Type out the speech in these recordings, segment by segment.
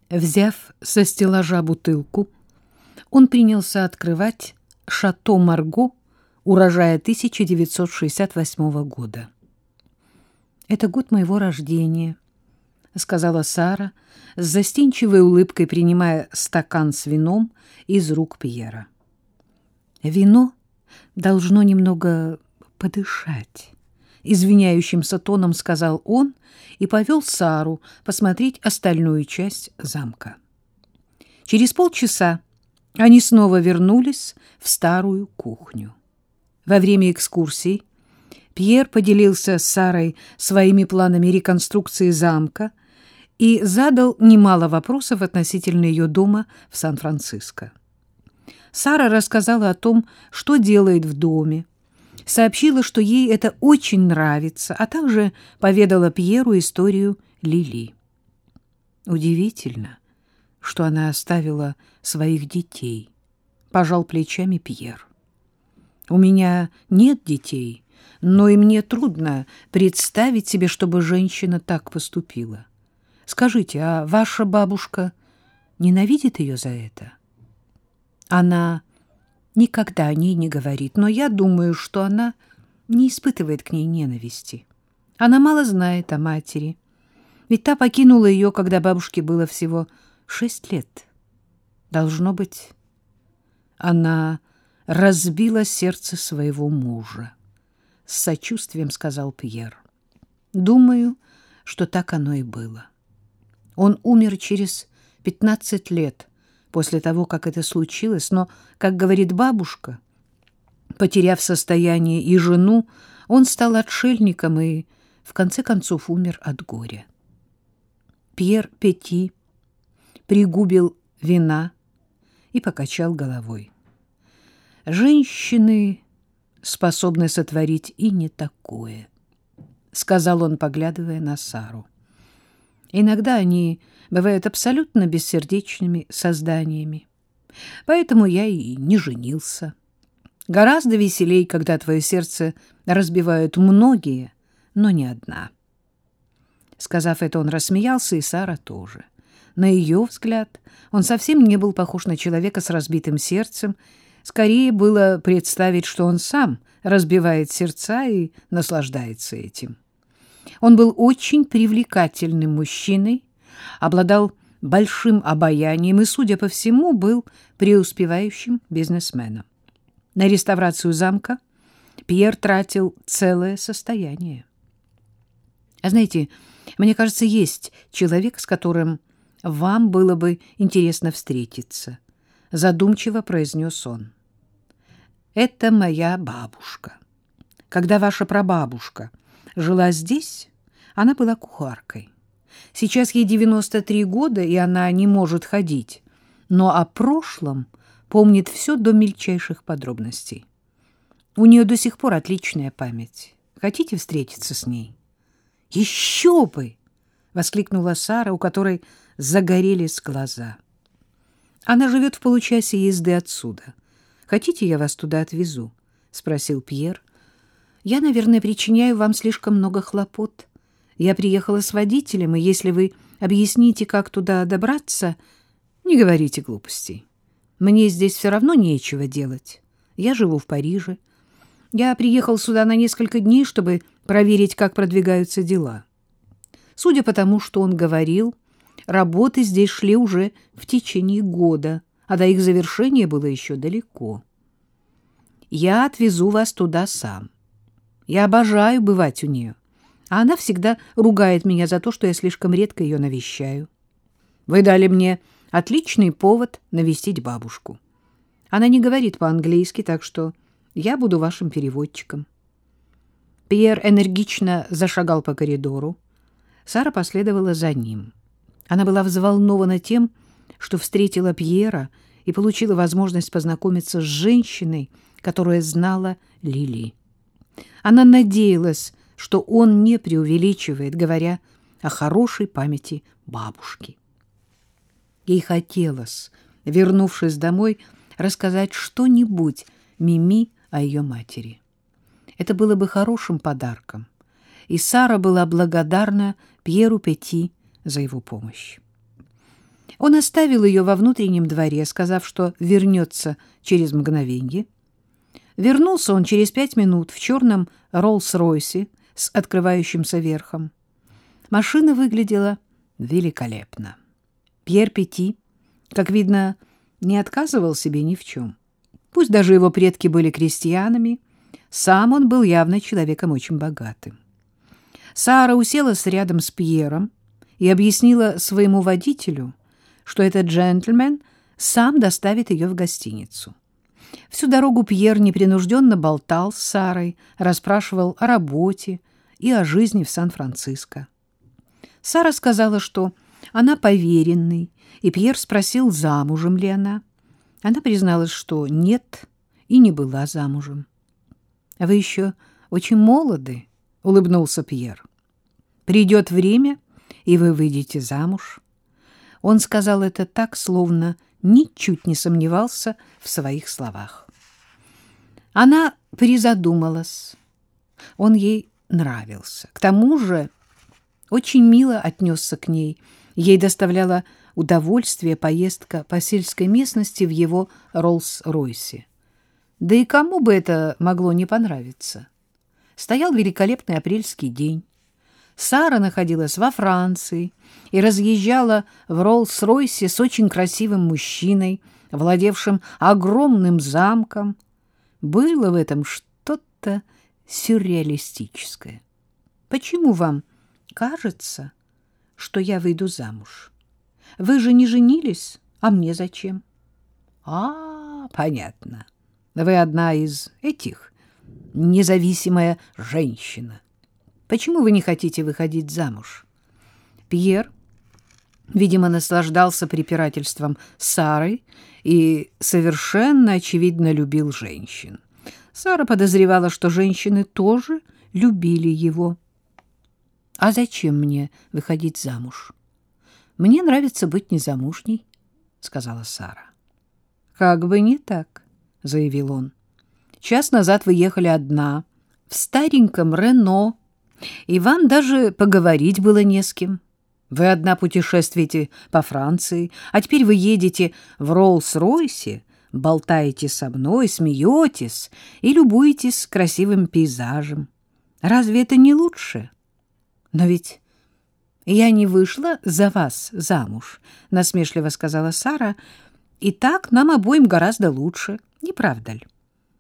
Взяв со стеллажа бутылку, он принялся открывать «Шато Марго» урожая 1968 года. «Это год моего рождения», — сказала Сара, с застенчивой улыбкой принимая стакан с вином из рук Пьера. «Вино должно немного подышать», — извиняющимся тоном сказал он и повел Сару посмотреть остальную часть замка. Через полчаса они снова вернулись в старую кухню. Во время экскурсии Пьер поделился с Сарой своими планами реконструкции замка и задал немало вопросов относительно ее дома в Сан-Франциско. Сара рассказала о том, что делает в доме, сообщила, что ей это очень нравится, а также поведала Пьеру историю Лили. «Удивительно, что она оставила своих детей», — пожал плечами Пьер. «У меня нет детей, но и мне трудно представить себе, чтобы женщина так поступила. Скажите, а ваша бабушка ненавидит ее за это?» «Она никогда о ней не говорит, но я думаю, что она не испытывает к ней ненависти. Она мало знает о матери, ведь та покинула ее, когда бабушке было всего 6 лет. Должно быть, она разбила сердце своего мужа», — с сочувствием сказал Пьер. «Думаю, что так оно и было. Он умер через 15 лет после того, как это случилось, но, как говорит бабушка, потеряв состояние и жену, он стал отшельником и, в конце концов, умер от горя». Пьер Пети пригубил вина и покачал головой. «Женщины способны сотворить и не такое», — сказал он, поглядывая на Сару. «Иногда они бывают абсолютно бессердечными созданиями. Поэтому я и не женился. Гораздо веселей, когда твое сердце разбивают многие, но не одна». Сказав это, он рассмеялся, и Сара тоже. На ее взгляд, он совсем не был похож на человека с разбитым сердцем. Скорее было представить, что он сам разбивает сердца и наслаждается этим. Он был очень привлекательным мужчиной, обладал большим обаянием и, судя по всему, был преуспевающим бизнесменом. На реставрацию замка Пьер тратил целое состояние. А знаете, мне кажется, есть человек, с которым вам было бы интересно встретиться, — задумчиво произнес он. «Это моя бабушка. Когда ваша прабабушка жила здесь, она была кухаркой. Сейчас ей 93 года, и она не может ходить, но о прошлом помнит все до мельчайших подробностей. У нее до сих пор отличная память. Хотите встретиться с ней?» «Еще бы!» — воскликнула Сара, у которой загорелись глаза. «Она живет в получасе езды отсюда. Хотите, я вас туда отвезу?» — спросил Пьер. «Я, наверное, причиняю вам слишком много хлопот. Я приехала с водителем, и если вы объясните, как туда добраться...» «Не говорите глупостей. Мне здесь все равно нечего делать. Я живу в Париже. Я приехал сюда на несколько дней, чтобы проверить, как продвигаются дела. Судя по тому, что он говорил, работы здесь шли уже в течение года, а до их завершения было еще далеко. Я отвезу вас туда сам. Я обожаю бывать у нее, а она всегда ругает меня за то, что я слишком редко ее навещаю. Вы дали мне отличный повод навестить бабушку. Она не говорит по-английски, так что я буду вашим переводчиком». Пьер энергично зашагал по коридору. Сара последовала за ним. Она была взволнована тем, что встретила Пьера и получила возможность познакомиться с женщиной, которая знала Лили. Она надеялась, что он не преувеличивает, говоря о хорошей памяти бабушки. Ей хотелось, вернувшись домой, рассказать что-нибудь Мими о ее матери. Это было бы хорошим подарком, и Сара была благодарна Пьеру Пети за его помощь. Он оставил ее во внутреннем дворе, сказав, что вернется через мгновенье. Вернулся он через 5 минут в черном Роллс-Ройсе с открывающимся верхом. Машина выглядела великолепно. Пьер Пяти, как видно, не отказывал себе ни в чем. Пусть даже его предки были крестьянами, сам он был явно человеком очень богатым. Сара уселась рядом с Пьером и объяснила своему водителю, что этот джентльмен сам доставит ее в гостиницу. Всю дорогу Пьер непринужденно болтал с Сарой, расспрашивал о работе и о жизни в Сан-Франциско. Сара сказала, что она поверенный, и Пьер спросил, замужем ли она. Она призналась, что нет, и не была замужем. — Вы еще очень молоды, — улыбнулся Пьер. — Придет время, и вы выйдете замуж. Он сказал это так, словно ничуть не сомневался в своих словах. Она призадумалась. Он ей нравился. К тому же очень мило отнесся к ней. Ей доставляла удовольствие поездка по сельской местности в его Роллс-Ройсе. Да и кому бы это могло не понравиться? Стоял великолепный апрельский день. Сара находилась во Франции и разъезжала в Роллс-Ройсе с очень красивым мужчиной, владевшим огромным замком. Было в этом что-то сюрреалистическое. Почему вам кажется, что я выйду замуж? Вы же не женились, а мне зачем? Понятно. Вы одна из этих, независимая женщина. Почему вы не хотите выходить замуж? Пьер, видимо, наслаждался препирательством Сары и совершенно очевидно любил женщин. Сара подозревала, что женщины тоже любили его. А зачем мне выходить замуж? Мне нравится быть незамужней, сказала Сара. Как бы не так, заявил он. Час назад вы ехали одна в стареньком Рено, и вам даже поговорить было не с кем. Вы одна путешествуете по Франции, а теперь вы едете в Роллс-Ройсе, болтаете со мной, смеетесь и любуетесь красивым пейзажем. Разве это не лучше? Но ведь я не вышла за вас замуж, насмешливо сказала Сара, и так нам обоим гораздо лучше, не правда ли?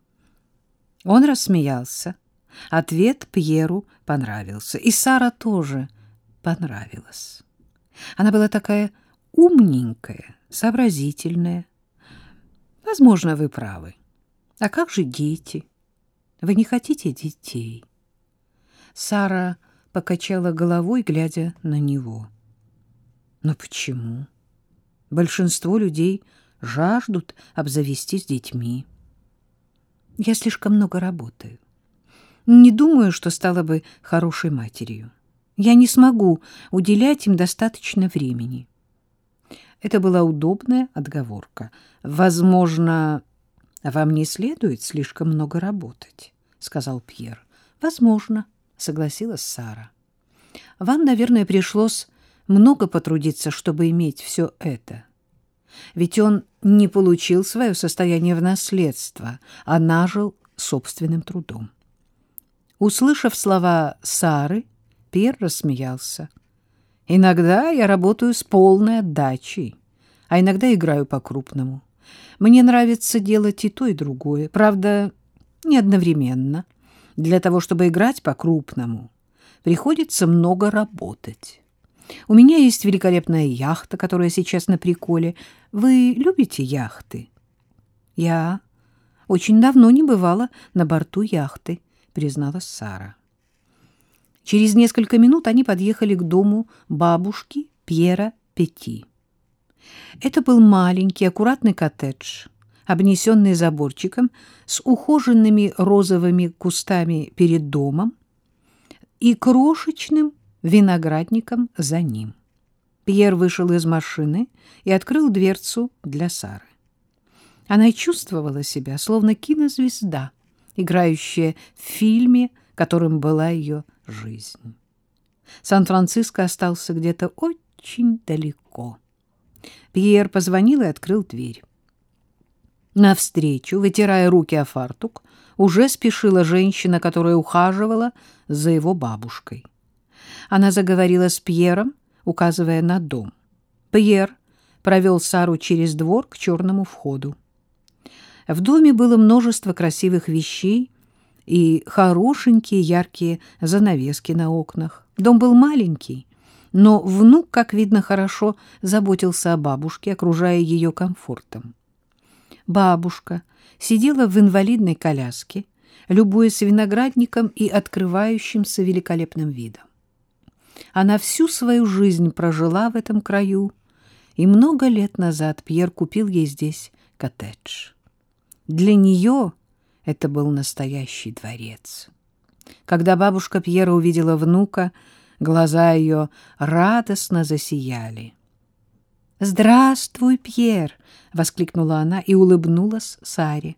Он рассмеялся. Ответ Пьеру понравился, и Сара тоже понравилась. Она была такая умненькая, сообразительная. Возможно, вы правы. А как же дети? Вы не хотите детей? Сара покачала головой, глядя на него. Но почему? Большинство людей жаждут обзавестись детьми. Я слишком много работаю. Не думаю, что стала бы хорошей матерью. Я не смогу уделять им достаточно времени. Это была удобная отговорка. Возможно, вам не следует слишком много работать, сказал Пьер. Возможно, согласилась Сара. Вам, наверное, пришлось много потрудиться, чтобы иметь все это. Ведь он не получил свое состояние в наследство, а нажил собственным трудом. Услышав слова Сары, Пьер рассмеялся. «Иногда я работаю с полной отдачей, а иногда играю по-крупному. Мне нравится делать и то, и другое. Правда, не одновременно. Для того, чтобы играть по-крупному, приходится много работать. У меня есть великолепная яхта, которая сейчас на приколе. Вы любите яхты?» «Я очень давно не бывала на борту яхты», — призналась Сара. Через несколько минут они подъехали к дому бабушки Пьера Пяти. Это был маленький, аккуратный коттедж, обнесенный заборчиком с ухоженными розовыми кустами перед домом и крошечным виноградником за ним. Пьер вышел из машины и открыл дверцу для Сары. Она чувствовала себя, словно кинозвезда, играющая в фильме, которым была ее жизнь. Сан-Франциско остался где-то очень далеко. Пьер позвонил и открыл дверь. Навстречу, вытирая руки о фартук, уже спешила женщина, которая ухаживала за его бабушкой. Она заговорила с Пьером, указывая на дом. Пьер провел Сару через двор к черному входу. В доме было множество красивых вещей и хорошенькие яркие занавески на окнах. Дом был маленький, но внук, как видно, хорошо заботился о бабушке, окружая ее комфортом. Бабушка сидела в инвалидной коляске, любуясь виноградником и открывающимся великолепным видом. Она всю свою жизнь прожила в этом краю, и много лет назад Пьер купил ей здесь коттедж. Для нее это был настоящий дворец. Когда бабушка Пьера увидела внука, глаза ее радостно засияли. «Здравствуй, Пьер!» — воскликнула она и улыбнулась Саре.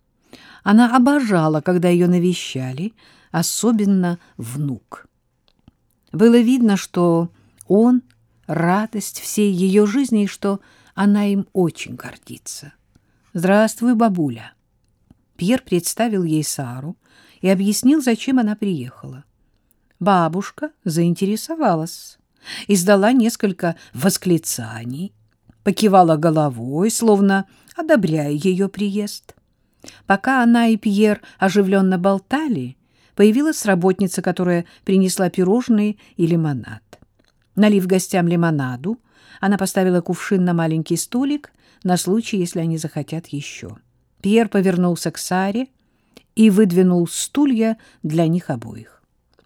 Она обожала, когда ее навещали, особенно внук. Было видно, что он — радость всей ее жизни и что она им очень гордится. «Здравствуй, бабуля!» Пьер представил ей Сару и объяснил, зачем она приехала. Бабушка заинтересовалась, издала несколько восклицаний, покивала головой, словно одобряя ее приезд. Пока она и Пьер оживленно болтали, появилась работница, которая принесла пирожные и лимонад. Налив гостям лимонаду, она поставила кувшин на маленький столик на случай, если они захотят еще. Пьер повернулся к Саре и выдвинул стулья для них обоих.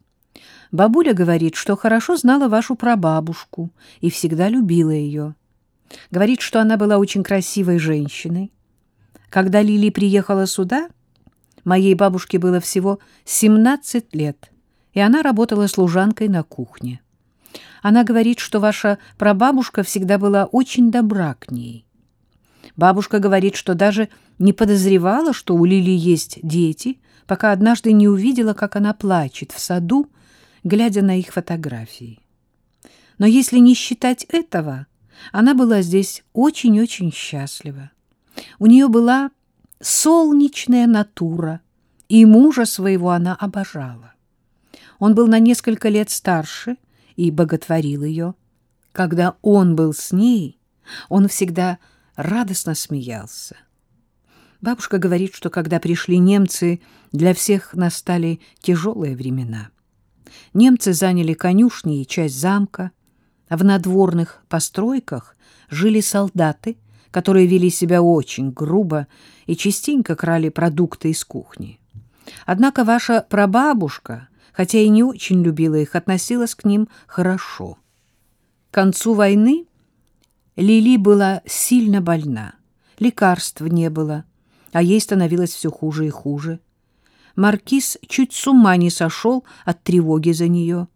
«Бабуля говорит, что хорошо знала вашу прабабушку и всегда любила ее. Говорит, что она была очень красивой женщиной. Когда Лили приехала сюда, моей бабушке было всего 17 лет, и она работала служанкой на кухне. Она говорит, что ваша прабабушка всегда была очень добра к ней. Бабушка говорит, что даже не подозревала, что у Лили есть дети, пока однажды не увидела, как она плачет в саду, глядя на их фотографии. Но если не считать этого, она была здесь очень-очень счастлива. У нее была солнечная натура, и мужа своего она обожала. Он был на несколько лет старше и боготворил ее. Когда он был с ней, он всегда радостно смеялся. Бабушка говорит, что когда пришли немцы, для всех настали тяжелые времена. Немцы заняли конюшни и часть замка, а в надворных постройках жили солдаты, которые вели себя очень грубо и частенько крали продукты из кухни. Однако ваша прабабушка, хотя и не очень любила их, относилась к ним хорошо. К концу войны Лили была сильно больна, лекарств не было, а ей становилось все хуже и хуже. Маркиз чуть с ума не сошел от тревоги за нее.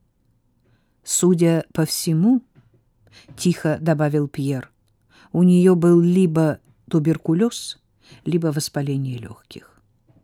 «Судя по всему, — тихо добавил Пьер, — у нее был либо туберкулез, либо воспаление легких».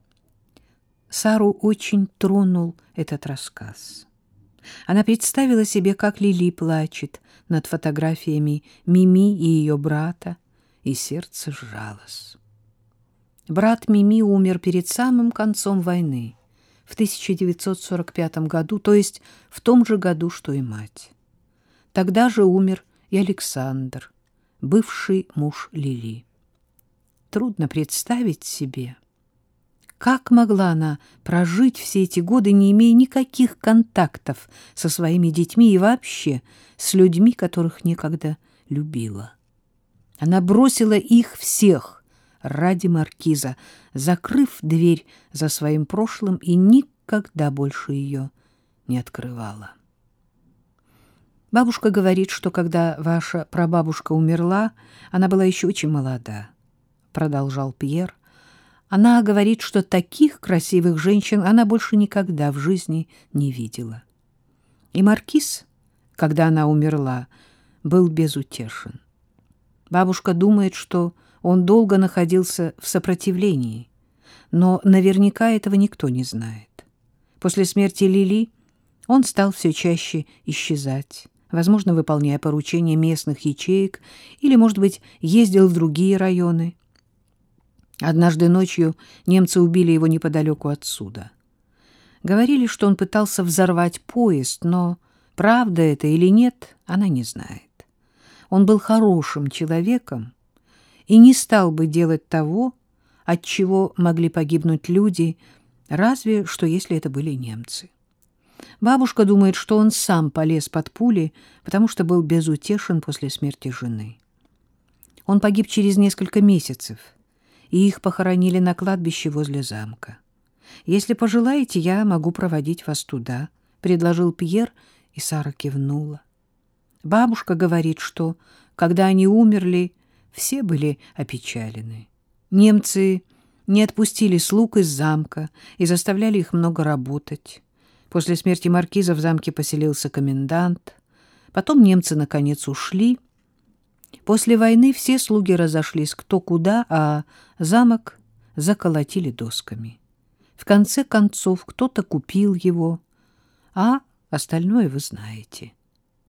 Сару очень тронул этот рассказ. Она представила себе, как Лили плачет над фотографиями Мими и ее брата, и сердце сжалось. Брат Мими умер перед самым концом войны, в 1945 году, то есть в том же году, что и мать. Тогда же умер и Александр, бывший муж Лили. Трудно представить себе, как могла она прожить все эти годы, не имея никаких контактов со своими детьми и вообще с людьми, которых некогда любила. Она бросила их всех ради маркиза, закрыв дверь за своим прошлым, и никогда больше ее не открывала. Бабушка говорит, что когда ваша прабабушка умерла, она была еще очень молода, — продолжал Пьер. Она говорит, что таких красивых женщин она больше никогда в жизни не видела. И маркиз, когда она умерла, был безутешен. Бабушка думает, что он долго находился в сопротивлении, но наверняка этого никто не знает. После смерти Лили он стал все чаще исчезать, возможно, выполняя поручения местных ячеек или, может быть, ездил в другие районы. Однажды ночью немцы убили его неподалеку отсюда. Говорили, что он пытался взорвать поезд, но правда это или нет, она не знает. Он был хорошим человеком и не стал бы делать того, от чего могли погибнуть люди, разве что если это были немцы. Бабушка думает, что он сам полез под пули, потому что был безутешен после смерти жены. Он погиб через несколько месяцев, и их похоронили на кладбище возле замка. «Если пожелаете, я могу проводить вас туда», — предложил Пьер, и Сара кивнула. Бабушка говорит, что, когда они умерли, все были опечалены. Немцы не отпустили слуг из замка и заставляли их много работать. После смерти маркиза в замке поселился комендант. Потом немцы, наконец, ушли. После войны все слуги разошлись кто куда, а замок заколотили досками. В конце концов, кто-то купил его, а остальное вы знаете.